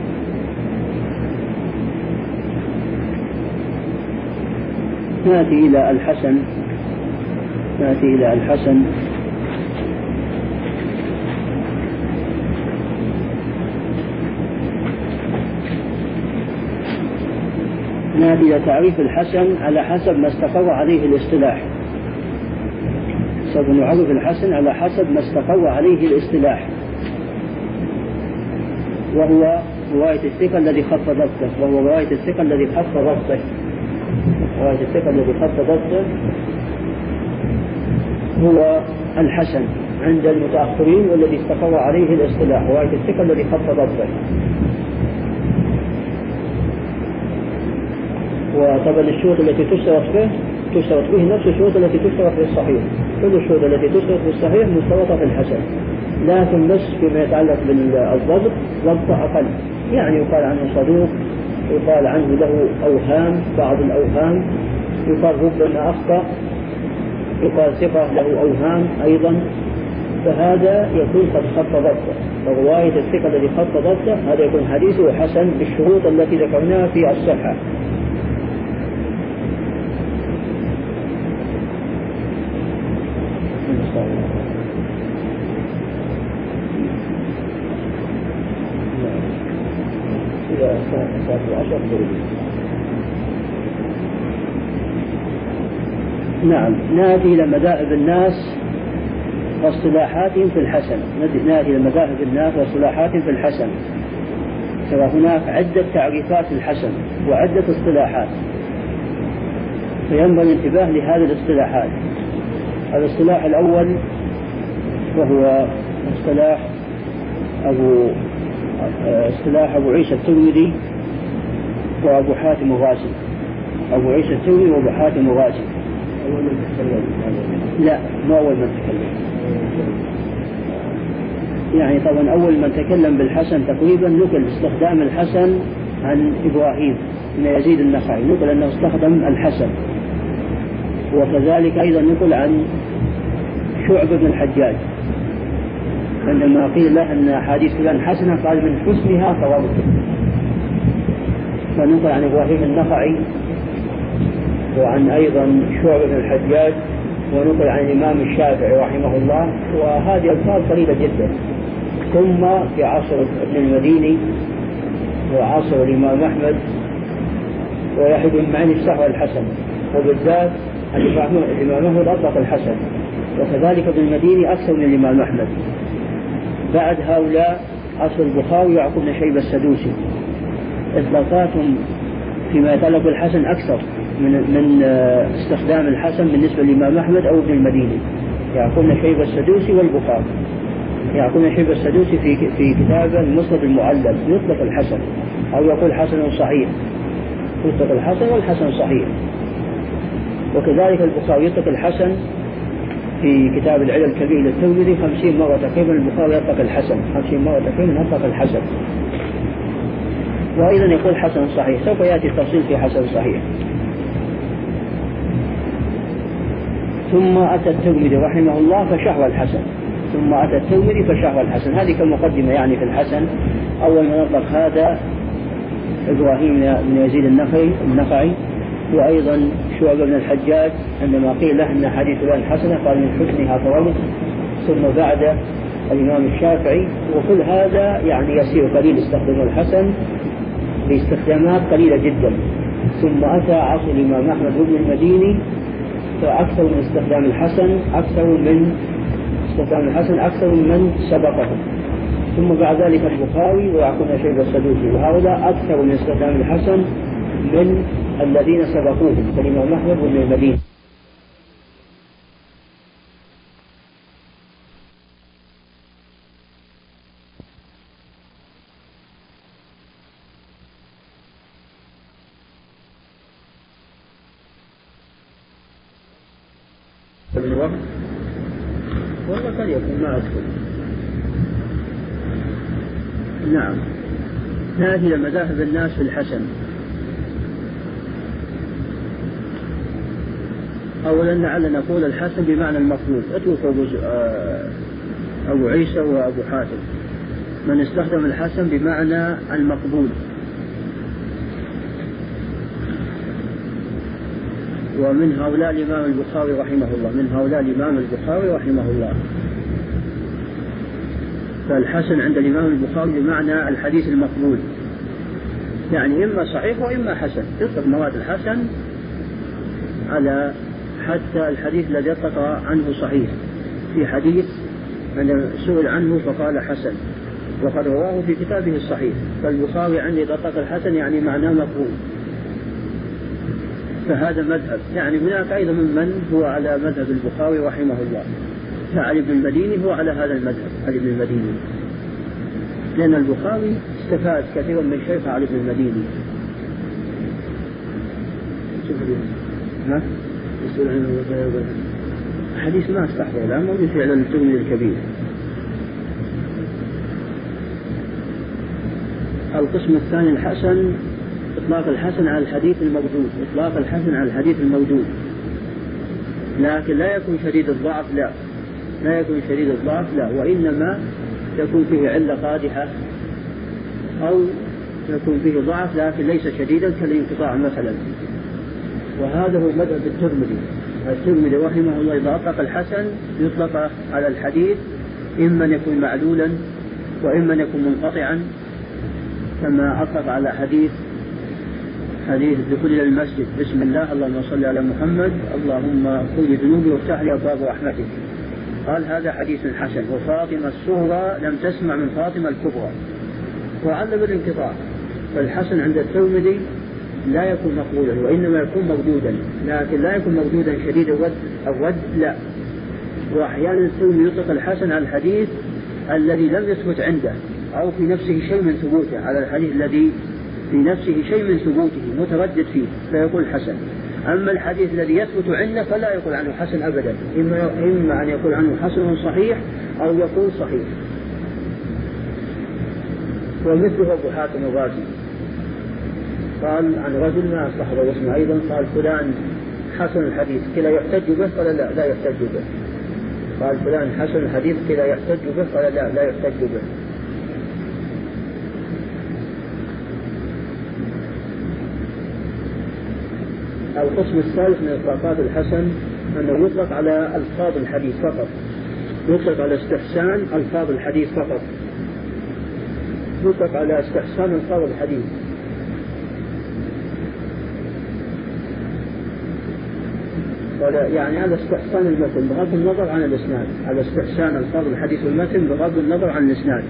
نأتي إلى الحسن. نأتي إلى تعريف الحسن على حسب ما استقر عليه الاصطلاح. سوف نعرف الحسن على حسب ما استقر عليه الاصطلاح، وهو رواية الثقة الذي خف ضبطه، هو الحسن عند المتأخرين والذي استقر عليه الاصطلاح، رواية الثقة الذي خف ضبطه. وطبعا الشروط التي تشترط به نفس الشروط التي تشترط في الصحيح. كل الشروط التي تشترط في الصحيح مشترطة في الحسن، لكن بس فيما يتعلق بالضبط ضبط أقل. يعني يقال عنه صدوق، يقال عنه له أوهام، بعض الأوهام، يقال ربما أخطأ، يقال ثقة له أوهام أيضا. فهذا يكون قد خف ضبطه. فرواية الثقة الذي خف ضبطه هذا يكون حديثه حسن بالشروط التي ذكرناها في الصحة. نعم. نأتي إلى مذاهب الناس واصطلاحاتهم في الحسن. ترى هناك عدة تعريفات للحسن وعدة اصطلاحات، فينبغي الانتباه لهذه الاصطلاحات. الاصطلاح الأول وهو اصطلاح أبو عيسى الترمذي وأبو حاتم الرازي. أبو عيسى الترمذي وأبو حاتم الرازي. لا، ما أول من تكلم. يعني طبعا أول من تكلم بالحسن تقريبا نقل استخدام الحسن عن إبراهيم بن يزيد النخعي، نقل أنه استخدم الحسن. وكذلك أيضا نقل عن شعبة بن الحجاج عندما قيل له أن أحاديث فلان حسنة قال من حسنها فوضته. ونقل عن إبراهيم النخعي وعن أيضا شعبة بن الحجاج، ونقل عن الإمام الشافعي رحمه الله. وهذه ألفاظ قليلة جدا. ثم في عصر ابن المديني وعصر الإمام أحمد ويحيى بن معين استحوى الحسن، وبالذات الإمام أحمد أطلق الحسن، وكذلك ابن المديني أكثر من الإمام أحمد. بعد هؤلاء عصر البخاري ويعقوب بن شيبة السدوسي، إطلاقاتهم فيما يتعلق بالحسن أكثر من استخدام الحسن بالنسبة للإمام أحمد أو ابن المديني. يعقوب بن شيبة السدوسي والبخاري. يعقوب بن شيبة السدوسي في كتابه المسند المعلم يطلق الحسن أو يقول حسن صحيح، يطلق الحسن والحسن صحيح. وكذلك البخاري يطلق الحسن في كتاب العلل الكبير للترمذي 50 مرة تقريبا. البخاري يطلق الحسن 50 مرة تقريبا، يطلق الحسن. وأيضا يقول حسن صحيح. سوف يأتي التفصيل في حسن صحيح. ثم أتى الترمذي رحمه الله فشهر الحسن. هذه كمقدمة يعني في الحسن. أول ما نطلق هذا إبراهيم بن يزيد النخعي، وأيضا شعبة بن الحجاج عندما قيل له أن حديث فلان حسنة قال من حسنها فولد. ثم بعد الإمام الشافعي، وكل هذا يعني يسير قليل استخدموا الحسن باستخدامات قليلة جدا. ثم أتى عصر الإمام أحمد بن المديني فأكثر من استخدام الحسن أكثر من سبقه. ثم بعد ذلك البخاري ويعقوب شيبة السدوسي، وهؤلاء أكثر من استخدام الحسن من الذين سبقوهم كالإمام أحمد بن المديني. والله قد يكون ما أذكر. نعم، هذه مذاهب الناس في الحسن. أولا لعل نقول الحسن بمعنى المطلوب، اترك أبو عيسى وأبو حاتم من استخدم الحسن بمعنى المقبول. ومن هؤلاء الإمام البخاري رحمه الله، فالحسن عند الإمام البخاري بمعنى الحديث المقبول، يعني إما صحيح وإما حسن، يطلق مواد الحسن على حتى الحديث الذي يطلق عنه صحيح. في حديث عندما سئل عنه فقال حسن وقد رواه في كتابه الصحيح، فالبخاري عندي يطلق الحسن يعني معناه مقبول، فهذا مذهب. يعني هناك أيضا من هو على مذهب البخاري رحمه الله، فعلي بن المديني هو على هذا المذهب، علي بن المديني، لأن البخاري استفاد كثيرا من شيخ علي بن المديني. حديث ما استحضر الآن موجود في علم الترمذي الكبير. القسم الثاني الحسن، إطلاق الحسن على الحديث الموجود، لكن لا يكون شديد الضعف، لا، وإنما يكون فيه علة قادحة أو يكون فيه ضعف لكن ليس شديدا كالانقطاع مثلا. وهذا هو مذهب الترمذي رحمه الله. إذا أطلق الحسن يطلق على الحديث إما أن يكون معلولا وإما أن يكون منقطعا، كما أطلق على حديث دخول إلى المسجد بسم الله اللهم صل على محمد اللهم اغفر لي ذنوبي وافتح لي أبواب رحمتك، قال هذا حديث حسن. وفاطمة الصغرى لم تسمع من فاطمة الكبرى، وعلم الانقطاع. فالحسن عند الترمذي لا يكون مقبولا وإنما يكون موجودا، لكن لا يكون موجودا شديد الرد لا. وأحيانا الترمذي يطلق الحسن على الحديث الذي لم يثبت عنده أو في نفسه شيء من ثبوته، على الحديث الذي في نفسه شيء من ثبوته متردد فيه فيقول حسن. أما الحديث الذي يثبت عنده فلا يقول عنه حسن أبدا، إما أن يقول عنه حسن صحيح أو يقول صحيح. ومثله أبو حاتم الرازي قال عن رجل ما استحضر اسمه أيضا، قال فلان حسن الحديث كلا يحتج به، قال لا يحتج به. قال فلان حسن الحديث كلا يحتج به، قال لا يحتج به. القسم الثالث من إطلاقات الحسن أنه يطلق على ألفاظ الحديث فقط، يطلق على استحسان ألفاظ الحديث فقط، يطلق على استحسان ألفاظ الحديث. يعني على استحسان المتن بغض النظر عن الإسناد، على استحسان ألفاظ الحديث والمتن بغض النظر عن الإسناد.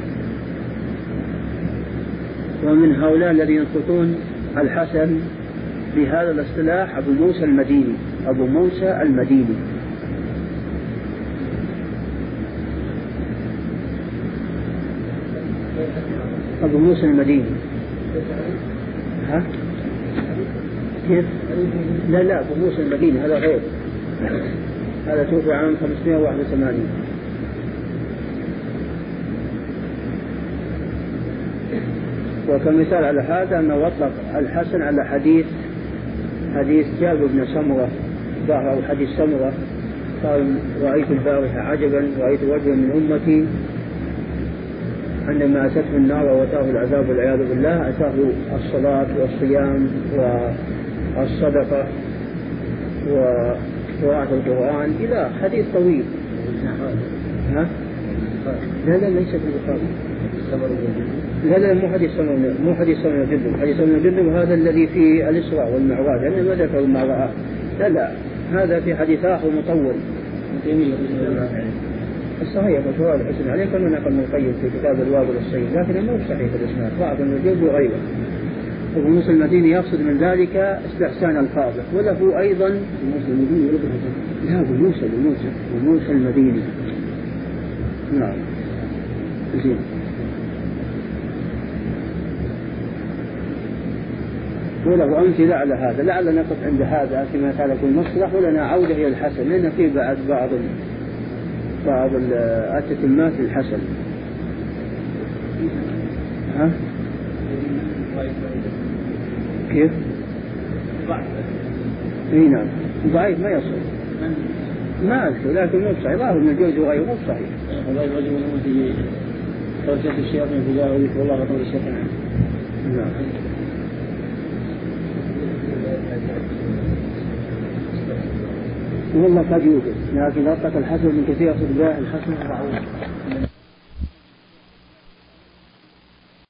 ومن هؤلاء الذين ينطقون الحسن بهذا الاصطلاح أبو موسى المديني. أبو موسى المديني ها؟ كيف؟ لا أبو موسى المديني هذا غير، هذا توفي عام 581. وكمثال على هذا أنه أطلق الحسن على حديث جابر بن سمرة، ظاهر حديث سمرة قال رأيت البارحة عجبا، رأيت رجلا من أمتي عندما أتته النار وأتاه العذاب والعياذ بالله أتاه الصلاة والصيام الصدقة وقراءة القرآن إلى حديث طويل. ها؟ لا ليس في البخاري. لا مو حديث سمر، مو حديث سمر جندب. حديث سمر جندب هذا الذي في الإسراء والمعراج، أنا ما ذكر ما رأى. لا هذا في حديث آخر مطول. الصحيح مشروع الحسن عليه كما نقل ابن القيم في كتاب الوابل الصيد، لكن مو صحيح الإسناد، ضعف النجوم وغيره. ابن موسى المديني يقصد من ذلك استحسان القابض، وله أيضا موسى المديني لا موسى المديني. نعم زين. وله أمثلة على هذا، لعل نقف عند هذا كما قال كل مصلح، ولنا عودة إلى الحسن، لأن في بعض التتمات للحسن. ها؟ كيف؟ اي نعم ضعيف ما يصل، ما أذكر، لكن مو صحيح، ظاهر من الجوز وغيره مو صحيح. الرجل في توجه الشياطين في جاه وذكر الله غفور الشيطان. نعم. والله قد يوجد، لكن أطلق الحسن من كثير صدقاء الحسن.